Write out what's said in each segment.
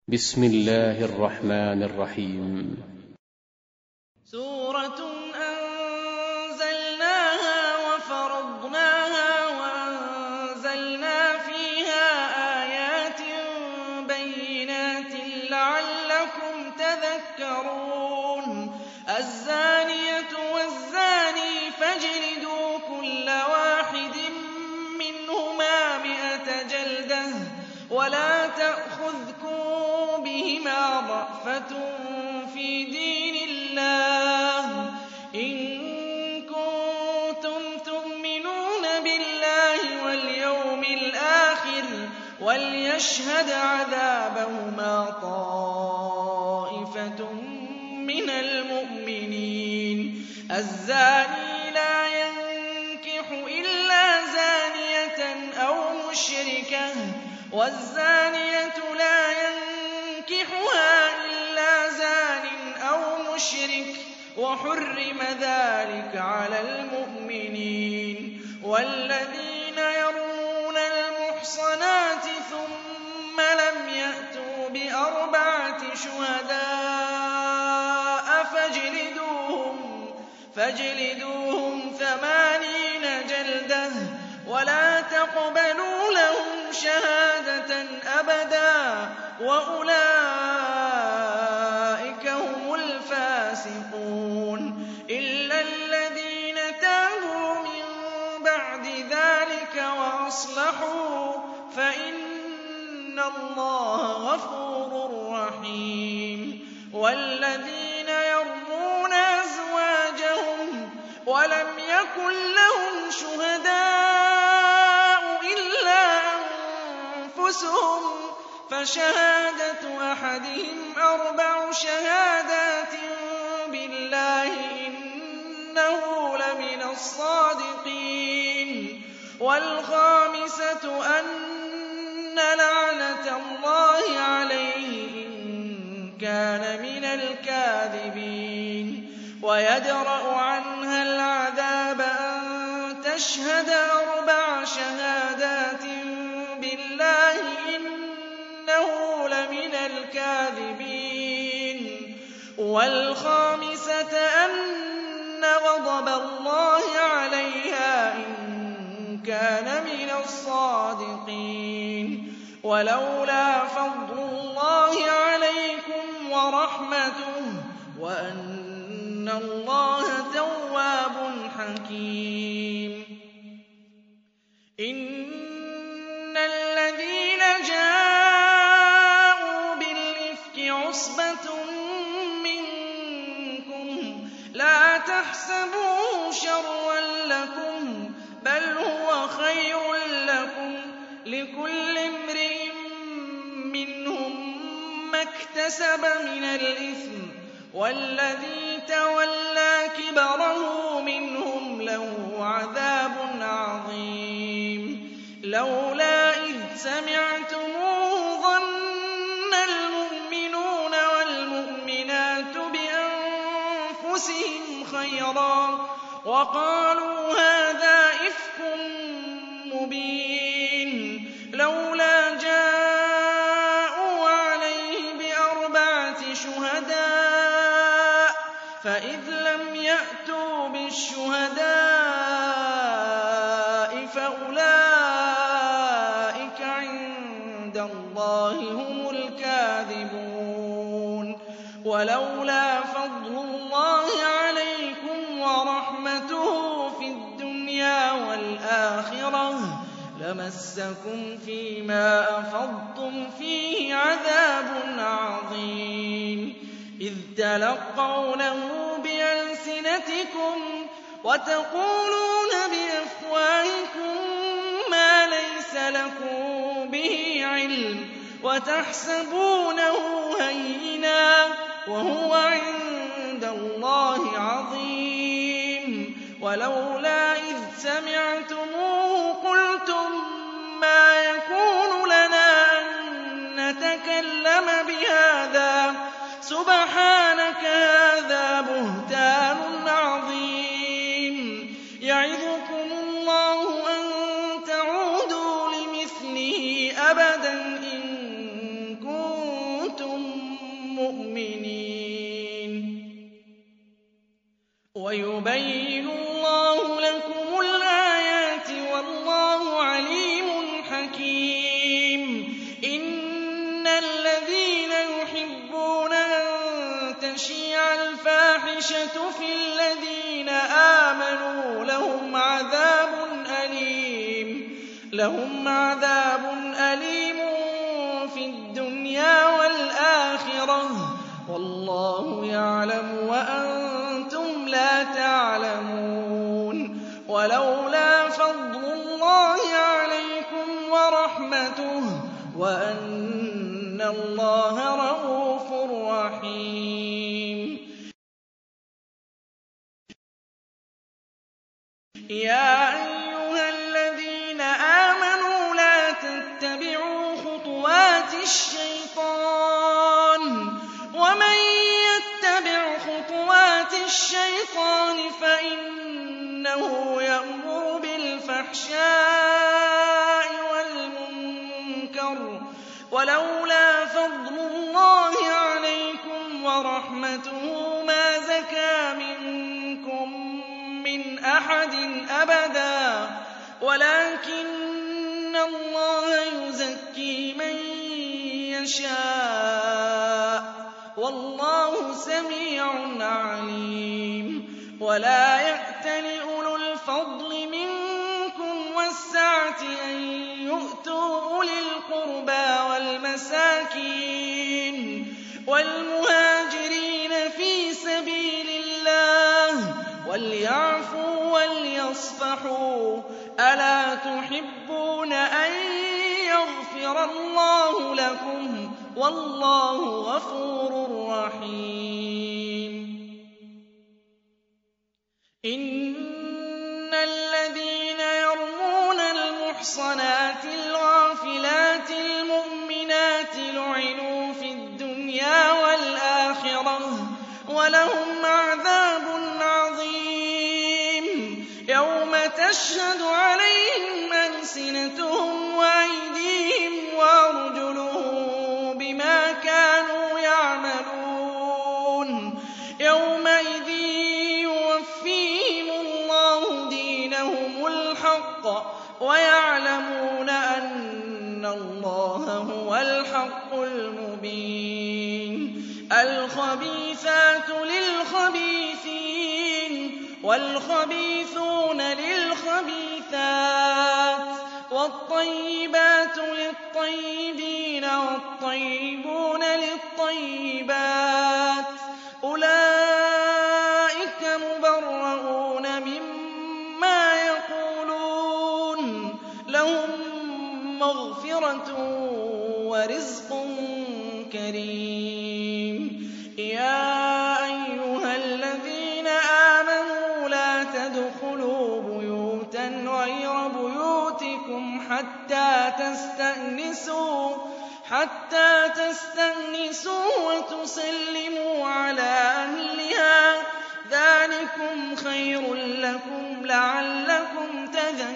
بسم الله الرحمن الرحيم. سورة أنزلناها وفرضناها وأنزلنا فيها آيات بينات لعلكم تذكرون. الزانية والزاني فاجلدوا كل واحد منهما 100 جلدة ولا تأخذكم بهما رأفة في دين الله إن كنتم تؤمنون بالله واليوم الآخر وليشهد عذابهما طائفة من المؤمنين. الزاني لا ينكح إلا زانية أو مشركة والزانية لا ينكحها إلا زان أو مشرك وحرم ذلك على المؤمنين. والذين يرمون المحصنات ثم لم يأتوا ب4 شهداء فاجلدوهم 80 جلدة ولا تقبلوا لهم شهادة أبدا وأولئك هم الفاسقون. إلا الذين تابوا من بعد ذلك وأصلحوا فإن الله غفور رحيم. والذين يرمون أزواجهم ولم يكن لهم شهداء إلا أنفسهم فشهادة أحدهم 4 شهادات بالله إنه لمن الصادقين. والخامسة أن لعنة الله عليه إن كان من الكاذبين. ويدرأ عنها العذاب أن تشهد 4 شهادات بالله إنه لمن الكاذبين. والخامسة أن غضب الله عليها إن كان من الصادقين. ولولا فضل الله عليكم ورحمته وأن الله تواب حكيم. إن الذين جاءوا بالإفك عصبة منكم لا تحسبوه شرا لكم بل هو خير لكم لكل امرئ منهم ما اكتسب من الإثم والذي تولى كبره منهم له عذاب عظيم. لولا إذ سمعتموه ظن المؤمنون والمؤمنات بأنفسهم خيرا وقالوا هذا إفك مبين. لولا جاءوا عليه ب4 شهداء فإذ لم يأتوا بالشهداء فأولئك عند الله هم الكاذبون. ولولا فضل الله عليكم ورحمته في الدنيا والآخرة لمسكم فيما أفضتم فيه عذاب عظيم. إذ تلقونه بألسنتكم وتقولون بأفواهكم ما ليس لكم به علم وتحسبونه هينا وهو عند الله عظيم. ولولا إذ سمعتموه قلتم ما يكون لنا أن نتكلم بهذا سبحانك هذا بهتان عظيم. يعظكم الله أن تعودوا لمثله أبدا إن كنتم وَيُبَيِّنُ اللَّهُ لَكُمُ الْآيَاتِ وَاللَّهُ عَلِيمٌ حَكِيمٌ. إِنَّ الَّذِينَ يُحِبُّونَ أَن تَشِيعَ الْفَاحِشَةُ فِي الَّذِينَ آمَنُوا لَهُمْ عَذَابٌ أَلِيمٌ فِي الدُّنْيَا وَالْآخِرَةِ ۚ وَاللَّهُ يَعْلَمُ وَأَنتُمْ لَا تَعْلَمُونَ. وَلَوْلَا فَضْلُ اللَّهِ عَلَيْكُمْ وَرَحْمَتُهُ وَأَنَّ اللَّهَ رَءُوفٌ رَّحِيمٌ. يَا أَيُّهَا الَّذِينَ آمَنُوا لَا تَتَّبِعُوا خُطُوَاتِ الشَّيْطَانِ ۚ وَمَن يَتَّبِعْ خُطُوَاتِ الشَّيْطَانِ فَإِنَّهُ يَأْمُرُ بِالْفَحْشَاءِ وَالْمُنكَرِ ۚ وَلَوْلَا فَضْلُ اللَّهِ عَلَيْكُمْ وَرَحْمَتُهُ مَا زَكَىٰ مِنكُم مِّنْ أَحَدٍ أَبَدًا، وَلَٰكِنَّ اللَّهَ يُزَكِّي مَن يَشَاءُ ۗ وَاللَّهُ سَمِيعٌ عَلِيمٌ. وَلَا يَأْتَلِ أُولُو الْفَضْلِ مِنكُمْ وَالسَّعَةِ أَن يُؤْتُوا أُولِي الْقُرْبَىٰ وَالْمَسَاكِينِ وَالْمُهَاجِرِينَ فِي سَبِيلِ اللَّهِ وَلْيَعْفُوا وَلْيَصْفَحُوا ۗ أَلَا تُحِبُّونَ أَن يَغْفِرَ اللَّهُ لَكُمْ ۗ وَاللَّهُ غَفُورٌ رَّحِيمٌ. إِنَّ الَّذِينَ يَرْمُونَ الْمُحْصَنَاتِ الْغَافِلَاتِ الْمُؤْمِنَاتِ لُعِنُوا فِي الدُّنْيَا وَالْآخِرَةِ وَلَهُمْ عَذَابٌ عَظِيمٌ. يَوْمَ تَشْهَدُ عَلَيْهِمْ أَلْسِنَتُهُمْ وَأَيْدِيهِمْ وَأَرْجُلُهُم بِمَا كَانُوا يَعْمَلُونَ. يَوْمَئِذٍ يُوَفِّيهِمُ اللَّهُ دِينَهُمُ الْحَقَّ وَيَعْلَمُونَ أَنَّ اللَّهَ هُوَ الْحَقُّ الْمُبِينُ. الْخَبِيثَاتُ لِلْخَبِيثِينَ وَالْخَبِيثُونَ لِلْخَبِيثَاتِ وَالطَّيِّبَاتُ لِلطَّيِّبِينَ وَالطَّيِّبُونَ لِلطَّيِّبَاتِ ۚ أُولَٰئِكَ مُبَرَّءُونَ مِمَّا يَقُولُونَ ۖ لَهُم مَّغْفِرَةٌ وَرِزْقٌ كَرِيمٌ. يَا أَيُّهَا الَّذِينَ آمَنُوا لَا تَدْخُلُوا بُيُوتًا غَيْرَ بُيُوتِكُمْ حَتَّىٰ تَسْتَأْنِسُوا وَتُسَلِّمُوا عَلَىٰ أَهْلِهَا ۚ ذَٰلِكُمْ خَيْرٌ لَّكُمْ لَعَلَّكُمْ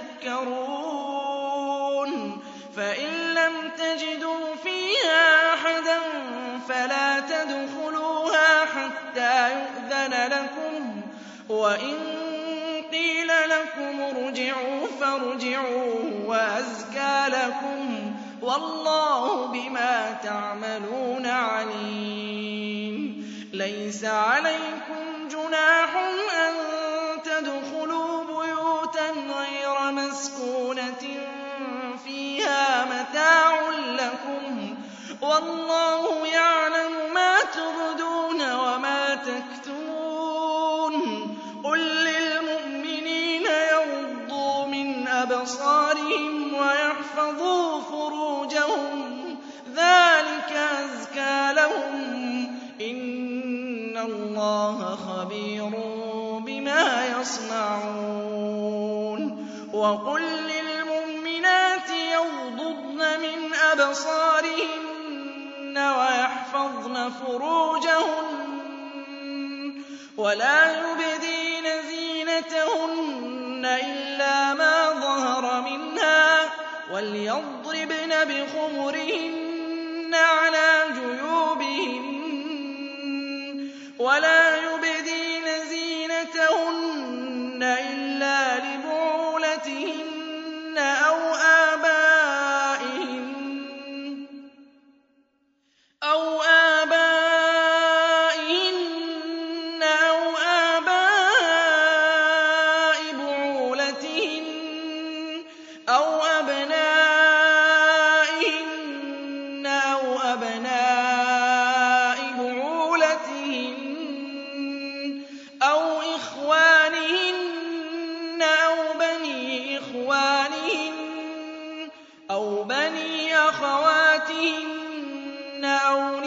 تَذَكَّرُونَ. فَإِن لَّمْ تَجِدُوا فِيهَا أَحَدًا فَلَا تَدْخُلُوهَا حَتَّىٰ يُؤْذَنَ لَكُمْ ۖ وَإِن قِيلَ لَكُمُ ارْجِعُوا فَارْجِعُوا هُوَ أَزْكَىٰ لَكُمْ ۚ وَاللَّهُ بِمَا تَعْمَلُونَ عَلِيمٌ. لَيْسَ عَلَيْكُمْ جُنَاحٌ أَن تَدْخُلُوا بُيُوتًا غَيْرَ مَسْكُونَةٍ فِيهَا مَتَاعٌ لَّكُمْ ۚ وَاللَّهُ يَعْلَمُ مَا تُبْدُونَ وَمَا تَكْتُمُونَ. قُل لِّلْمُؤْمِنِينَ يَغُضُّوا مِنْ أَبْصَارِهِمْ وَيَحْفَظُوا فُرُوجَهُمْ ۚ ذَٰلِكَ أَزْكَىٰ لَهُمْ ۗ إِنَّ اللَّهَ خَبِيرٌ بِمَا يَصْنَعُونَ. وَقُل لِّلْمُؤْمِنَاتِ يَغْضُضْنَ مِنْ أَبْصَارِهِنَّ وَيَحْفَظْنَ فُرُوجَهُنَّ وَلَا يُبْدِينَ زِينَتَهُنَّ إِلَّا مَا ظَهَرَ مِنْهَا ۖ وَلْيَضْرِبْنَ بِخُمُرِهِنَّ عَلَىٰ جُيُوبِهِنَّ وَلَا يُبْدِينَ زِينَتَهُنَّ أبناء بعولتهن أو إخوانهن أو بني إخوانهن أو بني أخواتهن أو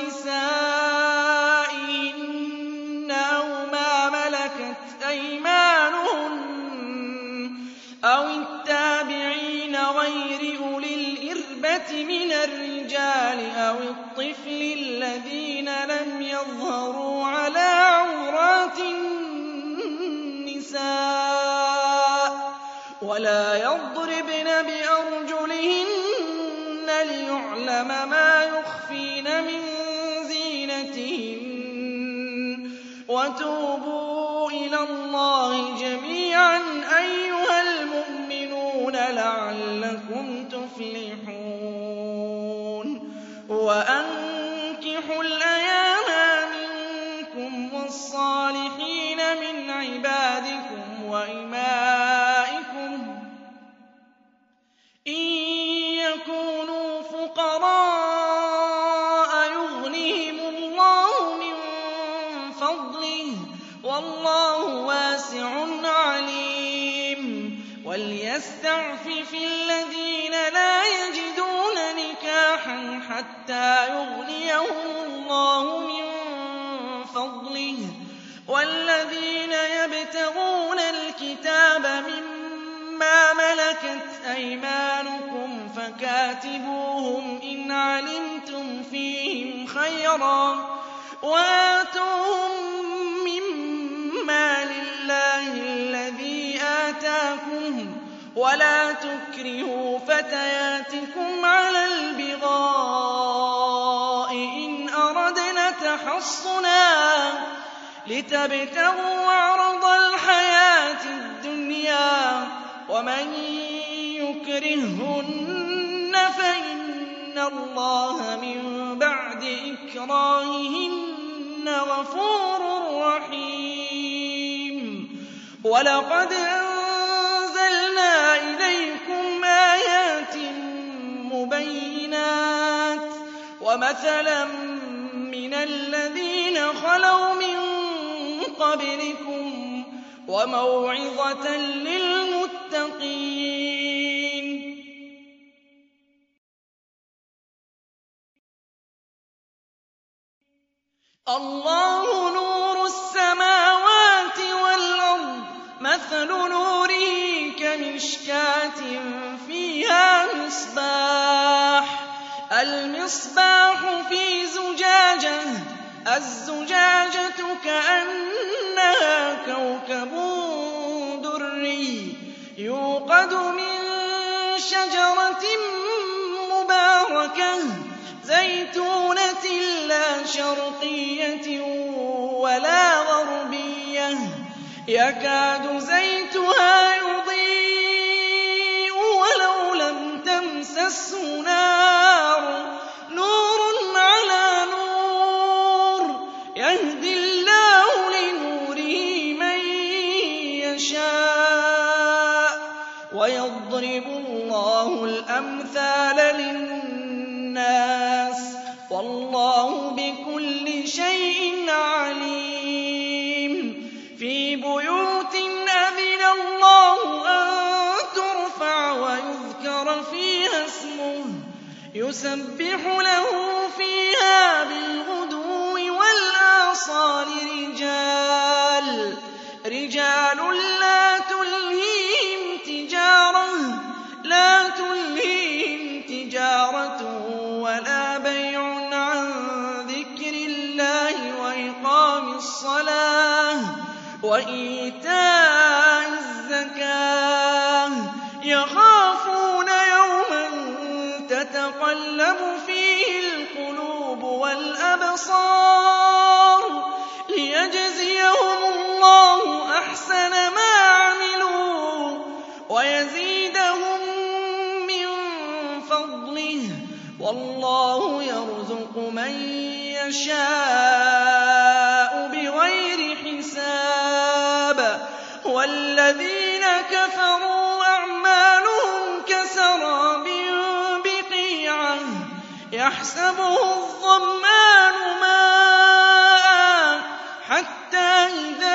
نسائهن أو ما ملكت أيمانهن أو التابعين غير أولي الإربة من الرجال أو الطفل الذين لم يظهروا على عورات النساء ولا يضربن بأرجلهن ليعلم ما يخفين من زينتهن وتوبوا إلى الله جميعا أيها المؤمنون لعلكم تفلحون وأنكحوا الأيام منكم والصالحين من عبادكم وإمائكم إن يكونوا فقراء يغنهم الله من فضله والله واسع عليم وليستعفف الذين لا يجدون نكاحا حتى يغنيهم الله من فضله والذين يبتغون الكتاب مما ملكت أيمانكم فكاتبوهم إن علمتم فيهم خيرا وآتوهم مما لله الذي آتاكم ولا تكرهوا فتياتكم على البغاء إن أردنا تحصنا لتبتغوا عرض الحياة الدنيا ومن يكرههن فإن الله من بعد إكراههن غفور رحيم ولقد أنزلنا إليكم آيات مبينات ومثلا من الذين خلوا من قبلكم وموعظة للمتقين الله نور السماوات والأرض مثل نوره كمشكاة فيها مصباح المصباح في زجاجة الزجاجة كأنها كوكب دري يوقد من شجرة مباركة زيتونة لا شرقية ولا غربية يكاد زيتها يضيء ولو لم تمسسه نار نور على نور يهدي الله لنوره من يشاء ويضرب الله الأمثال للناس والله بكل شيء عليم في بيوت أذن الله أن ترفع ويذكر فيها اسمه يسبح له فيها بالغدو والآصال رجال لا تلهيهم تجارة ولا بيع عن ذكر الله وإقام الصلاة وإيتاء الزكاة يخافون يوما تتقلب فيه القلوب والأبصار ليجزيهم الله أحسن ما عملوا ويزيدهم من فضله والله يرزق من يشاء بغير حساب والذين كفروا أعمالهم كسراب بقيعة يحسبه الظمآن ماء حتى إذا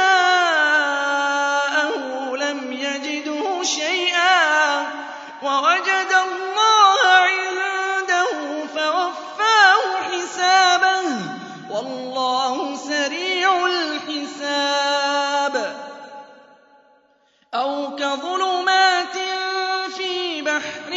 جاءه لم يجده شيئا ووجد الله عنده فوفاه حسابه والله سريع الحساب. أو كظلمات في بحر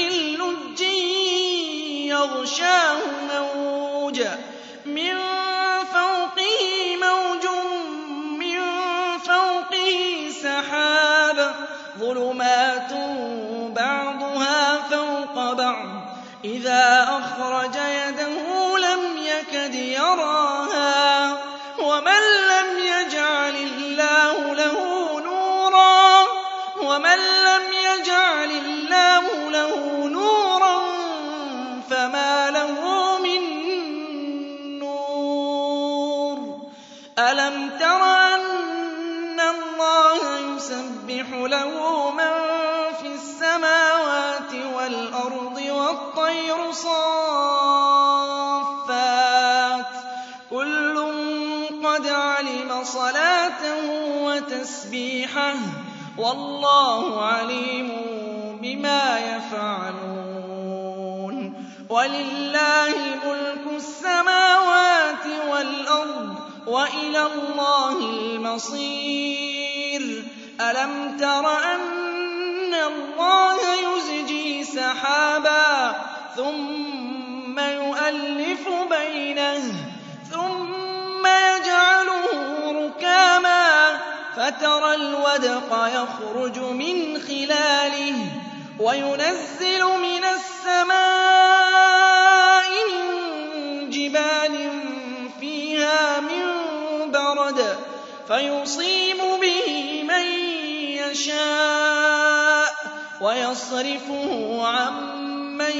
لجي يغشاه موج من فوقه موج من فوقه سحاب ظلمات بعضها فوق بعض إذا أخرج يده لم يكد يراها ومن لم يجعل الله له نورا فما له من نور. ألم تر أن الله يسبح له من في السماوات والأرض والطير صافات كل قد علم صلاته وتسبيحه والله عليم بما يفعلون. ولله ملك السماوات والأرض وإلى الله المصير. ألم تر أن الله يزجي سحابا ثم يؤلف بينه ثم يجعله ركاما فترى الودق يخرج من خلاله وينزل من السماء من جبال فيها من برد فيصيب به من يشاء ويصرفه عن من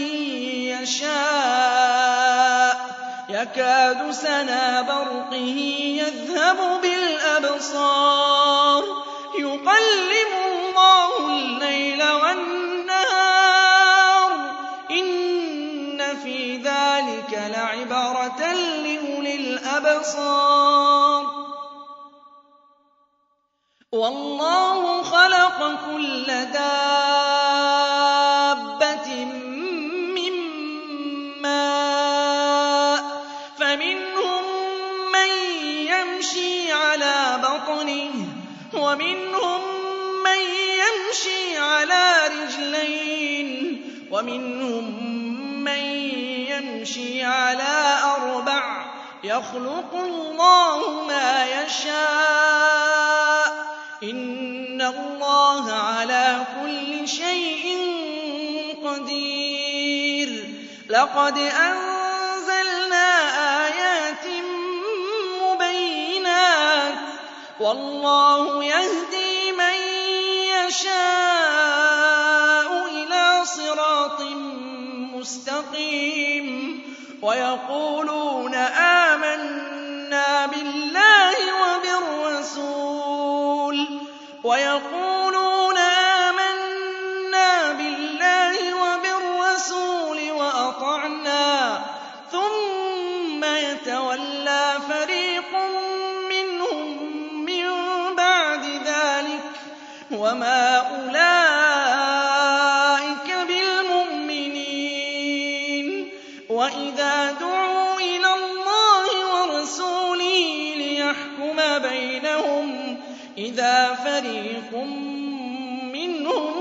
يشاء يكاد سنا برقه يذهب بالأبصار يقلب الله الليل والنهار إن في ذلك لعبرة لأولي الأبصار. والله خلق كل دابة من ماء فمنهم من يمشي على بطنه ومنهم من يمشي على رجلين ومنهم من يمشي على أربع يخلق الله ما يشاء إن الله على كل شيء قدير. لقد أنزلنا آيات مبينات والله يهدي من يشاء إلى صراط مستقيم. ويقولون آمنا بالله وبالرسول وأطعنا ثم يتولى فريق منهم من بعد ذلك وما أولئك بالمؤمنين. وإذا دعوا إلى الله ورسوله ليحكم بينهم إذا فريق منهم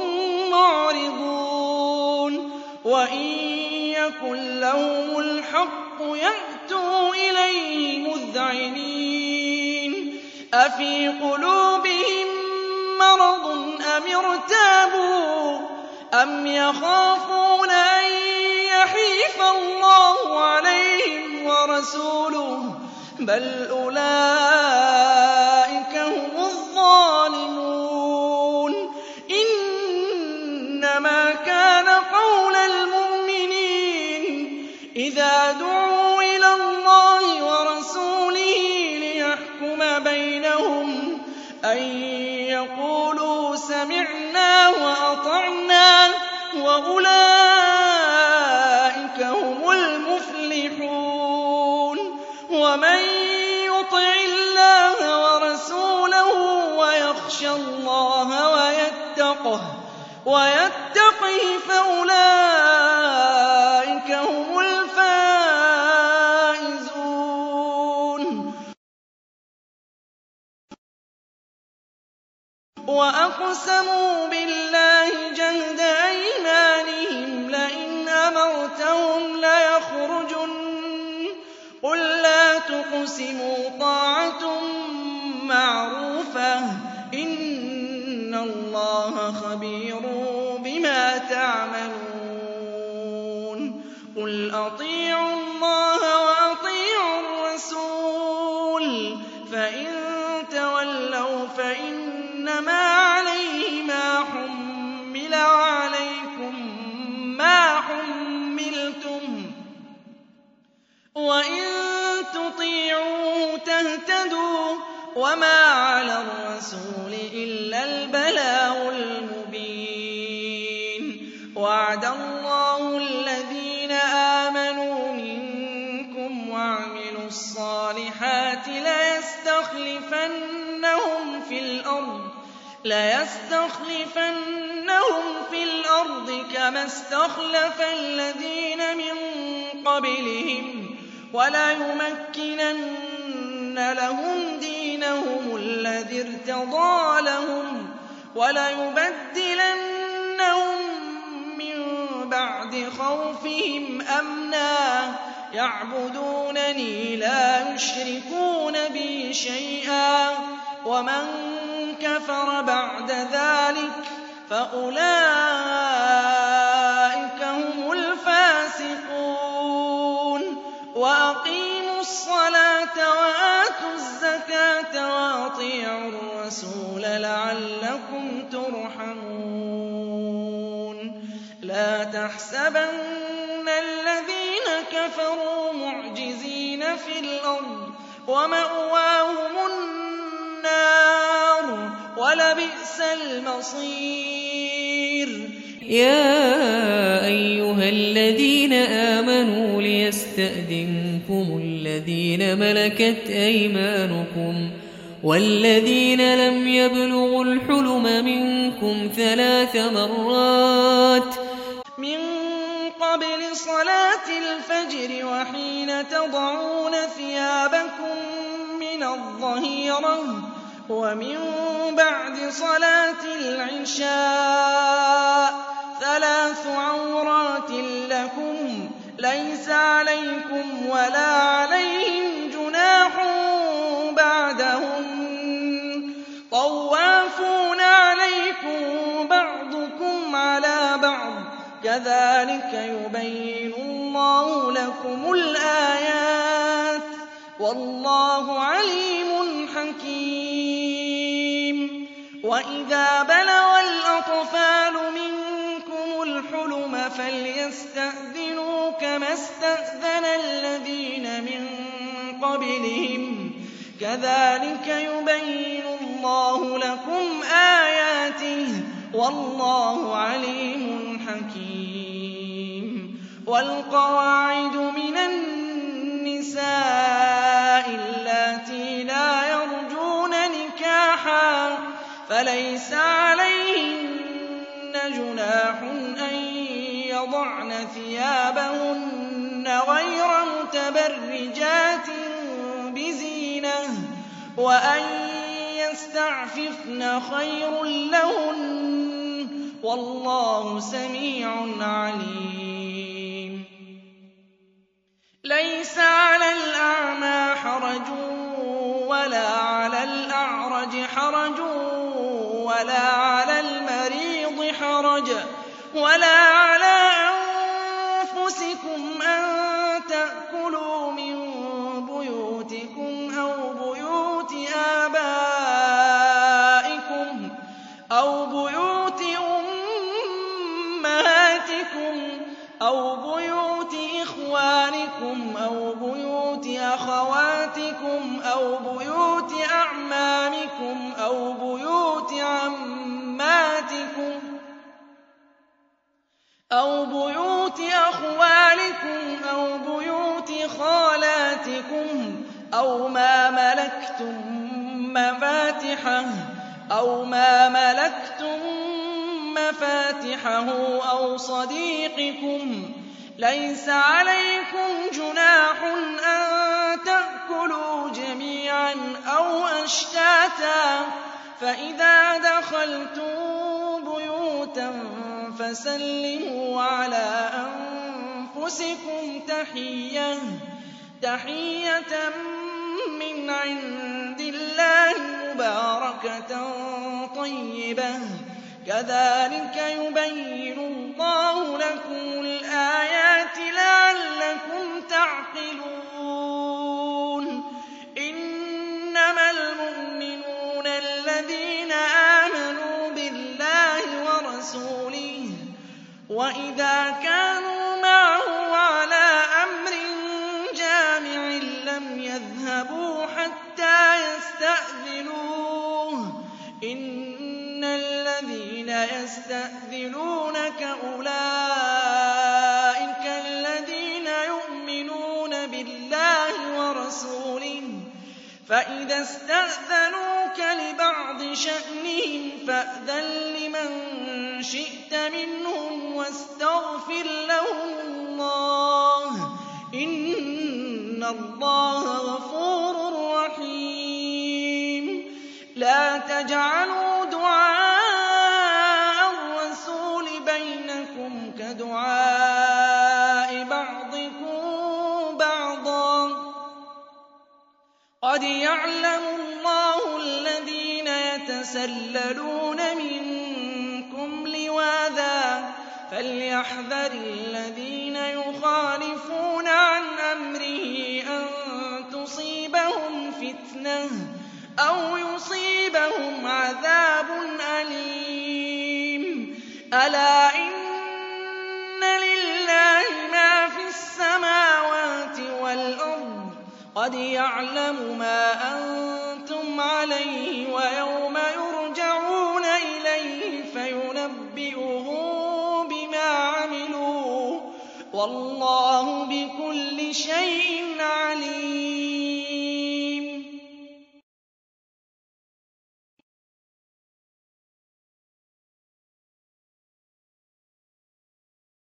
معرضون وإن يكن لهم الحق يأتوا إليه مذعنين. أفي قلوبهم مرض أم ارتابوا أم يخافون أن يحيف الله عليهم ورسوله بل أولئك هم الظالمون. إنما كان قول المؤمنين إذا دعوا إلى الله ورسوله ليحكم بينهم أن يقولوا سمعنا وأطعنا وأولئك هم المفلحون. ومن يطع الله ورسوله ويخشى الله ويتقه فأولئك هم الفائزون. وأقسموا بالله جهد أيمانهم لئن أمرتهم ليخرجن قل لا تقسموا طاعة معروفة إن الله خبير بما تعملون. قل أطيعوا الله وأطيعوا الرسول فإن تولوا فإنما عليه ما حمل وعليكم ما حملتم وإن تطيعوه تهتدوا وما على الرسول إلا البلاغ المبين. وعد الله الذين آمنوا منكم وعملوا الصالحات ليستخلفنهم في الأرض كما استخلف الذين من قبلهم وليمكنن لهم دينهم الذي ارتضى لهم وليبدلنهم من بعد خوفهم أمنا يعبدونني لا يشركون بي شيئا ومن كفر بعد ذلك فأولئك هم الفاسقون. وأقيموا الصلاة وآتوا الزكاة وأطيعوا الرسول لعلكم ترحمون. لا تحسبن الذين كفروا معجزين في الأرض ومأواهم النار ولبئس المصير. يا أيها الذين آمنوا ليستأذنكم الذين ملكت أيمانكم والذين لم يبلغوا الحلم منكم 3 مرات من قبل صلاة الفجر وحين تضعون ثيابكم من الظهيرة ومن بعد صلاة العشاء 3 عورات لكم ليس عليكم ولا عليهم جناح بعدهم طوافون عليكم بعضكم على بعض كذلك يبين الله لكم الآيات والله عليم حكيم. وإذا بلغ الأطفال منكم الحلم فليستأذنوا كما استأذن الذين من قبلهم كذلك يبين الله لكم آياته والله عليم حكيم. والقواعد من النساء اللاتي لا يرجون نكاحا فليس عليهن جناح أن يضعن ثيابهن غير متبرجات بزينة وأن يستعففن خير لهن والله سميع عليم. ليس على الأعمى حرج ولا على الأعرج حرج ولا على المريض حرج ولا على أنفسكم أن تأكلوا من بيوتكم أو بيوت آبائكم أو بيوت أمهاتكم أو بيوت إخوانكم أو بيوت أخواتكم أو بيوت أعمامكم أو بيوت عماتكم أو بيوت أخوالكم أو بيوت خالاتكم أو ما ملكتم مفاتحه أو صديقكم ليس عليكم جناح أن تأكلوا جميعا أو أشتاتا فإذا دخلتم بيوتا فسلموا على أنفسكم تحية من عند الله مباركة طيبة كذلك يبين الله لكم الآيات لعلكم تعقلون إنما المؤمنون الذين آمنوا بالله ورسوله وإذا كانوا معه على أمر جامع لم يذهبوا حتى يستأذنوه إن الذين يستأذنونك أولئك الذين يؤمنون بالله ورسوله فإذا استأذنوك لبعض شأنهم فأذن لمن شئت منهم واستغفر لهم الله إن الله غفور رحيم لا تجعلوا دعاء الرسول بينكم كدعاء بعضكم بعضا قد يعلم الله الذين يتسللون منكم لواذا فليحذر الذين يخالفون عن أمره أن تصيبهم فتنة أو يصيبهم عذاب أليم ألا إن لله ما في السماوات والأرض قد يعلم ما أنتم عليه ويوم يرجعون إليه فينبئهم بما عملوا والله بكل شيء عليم